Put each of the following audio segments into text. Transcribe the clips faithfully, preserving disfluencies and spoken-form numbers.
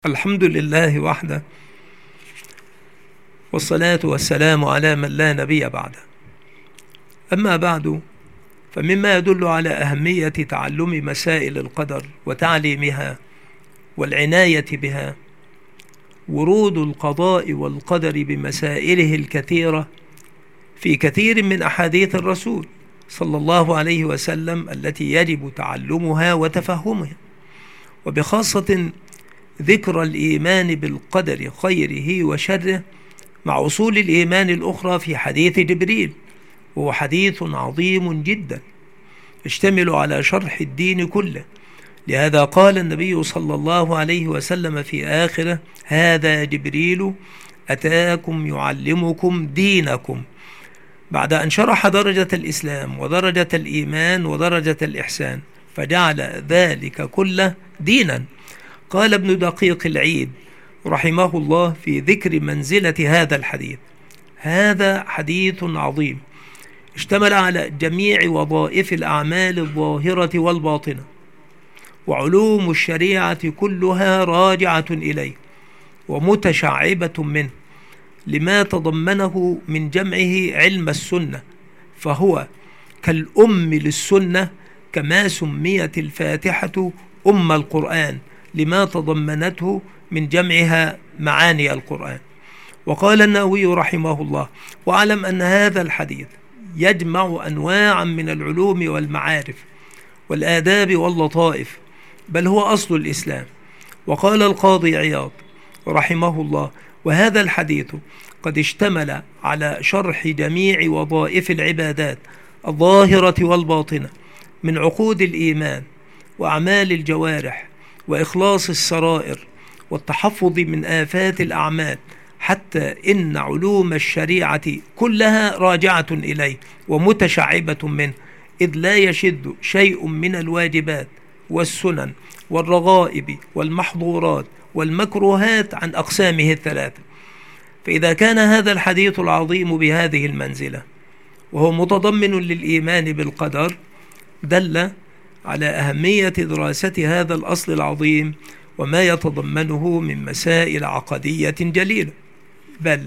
الحمد لله وحده، والصلاة والسلام على من لا نبي بعده. أما بعد، فمما يدل على أهمية تعلم مسائل القدر وتعليمها والعناية بها ورود القضاء والقدر بمسائله الكثيرة في كثير من أحاديث الرسول صلى الله عليه وسلم التي يجب تعلمها وتفهمها، وبخاصة ذكر الإيمان بالقدر خيره وشره مع أصول الإيمان الأخرى في حديث جبريل، وهو حديث عظيم جدا يشتمل على شرح الدين كله. لهذا قال النبي صلى الله عليه وسلم في آخره: هذا جبريل أتاكم يعلمكم دينكم، بعد أن شرح درجة الإسلام ودرجة الإيمان ودرجة الإحسان، فجعل ذلك كله دينا. قال ابن دقيق العيد رحمه الله في ذكر منزلة هذا الحديث: هذا حديث عظيم اشتمل على جميع وظائف الأعمال الظاهرة والباطنة، وعلوم الشريعة كلها راجعة إليه ومتشعبة منه، لما تضمنه من جمعه علم السنة، فهو كالأم للسنة، كما سميت الفاتحة أم القرآن لما تضمنته من جمعها معاني القرآن. وقال النووي رحمه الله: واعلم أن هذا الحديث يجمع أنواعا من العلوم والمعارف والآداب واللطائف، بل هو أصل الإسلام. وقال القاضي عياض رحمه الله: وهذا الحديث قد اشتمل على شرح جميع وظائف العبادات الظاهرة والباطنة من عقود الإيمان وأعمال الجوارح وإخلاص السرائر والتحفظ من آفات الأعمال، حتى إن علوم الشريعة كلها راجعة إليه ومتشعبة منه، إذ لا يشذ شيء من الواجبات والسنن والرغائب والمحظورات والمكروهات عن أقسامه الثلاثة. فإذا كان هذا الحديث العظيم بهذه المنزلة وهو متضمن للإيمان بالقدر، دل على أهمية دراسة هذا الأصل العظيم وما يتضمنه من مسائل عقدية جليلة. بل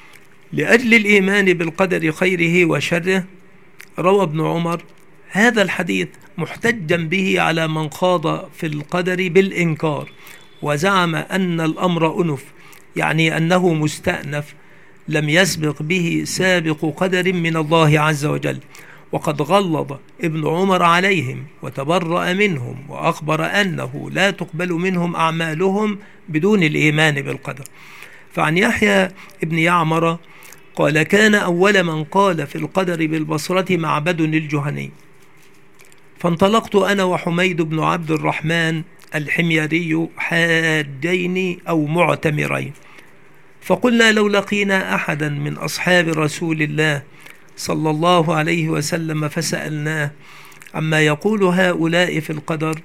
لأجل الإيمان بالقدر خيره وشره روى ابن عمر هذا الحديث محتجا به على من خاض في القدر بالإنكار وزعم أن الأمر أنف، يعني أنه مستأنف لم يسبق به سابق قدر من الله عز وجل. وقد غلظ ابن عمر عليهم وتبرأ منهم، وأخبر أنه لا تقبل منهم أعمالهم بدون الإيمان بالقدر. فعن يحيى ابن يعمر قال: كان أول من قال في القدر بالبصرة معبد الجهني، فانطلقت أنا وحميد بن عبد الرحمن الحميري حاجين أو معتمرين، فقلنا: لو لقينا أحدا من أصحاب رسول الله صلى الله عليه وسلم فسألناه عما يقول هؤلاء في القدر،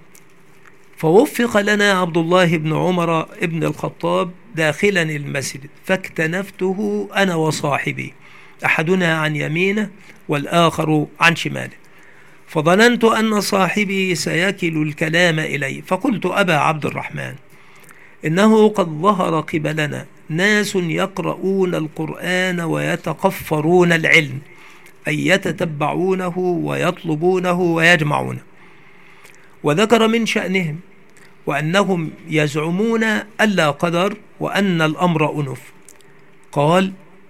فوفق لنا عبد الله بن عمر ابن الخطاب داخلا المسجد، فاكتنفته أنا وصاحبي، أحدنا عن يمينه والآخر عن شماله، فظننت أن صاحبي سيكل الكلام إلي، فقلت: أبا عبد الرحمن، إنه قد ظهر قبلنا ناس يقرؤون القرآن ويتقفرون العلم، أي يتتبعونه ويطلبونه ويجمعونه. وذكر من شأنهم وأنهم يزعمون ألا قدر وأن الأمر أنف. قال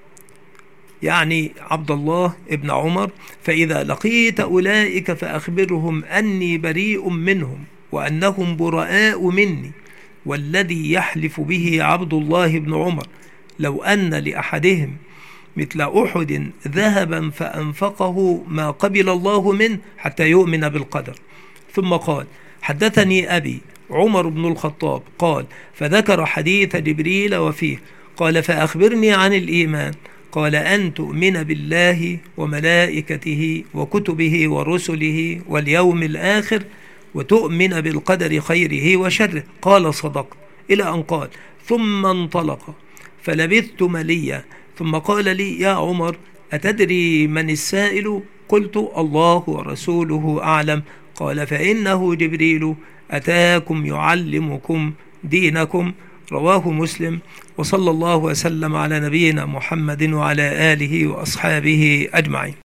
يعني عبد الله ابن عمر: فإذا لقيت أولئك فأخبرهم أني بريء منهم وأنهم براء مني، والذي يحلف به عبد الله بن عمر لو أن لأحدهم مثل أحد ذهبا فأنفقه ما قبل الله منه حتى يؤمن بالقدر. ثم قال: حدثني أبي عمر بن الخطاب قال، فذكر حديث جبريل وفيه قال: فأخبرني عن الإيمان. قال: أن تؤمن بالله وملائكته وكتبه ورسله واليوم الآخر وتؤمن بالقدر خيره وشره. قال: صدقت، إلى أن قال: ثم انطلق فلبثت مليا، ثم قال لي: يا عمر، أتدري من السائل؟ قلت: الله ورسوله أعلم. قال: فإنه جبريل أتاكم يعلمكم دينكم رواه مسلم. وصلى الله وسلم على نبينا محمد وعلى آله وأصحابه أجمعين.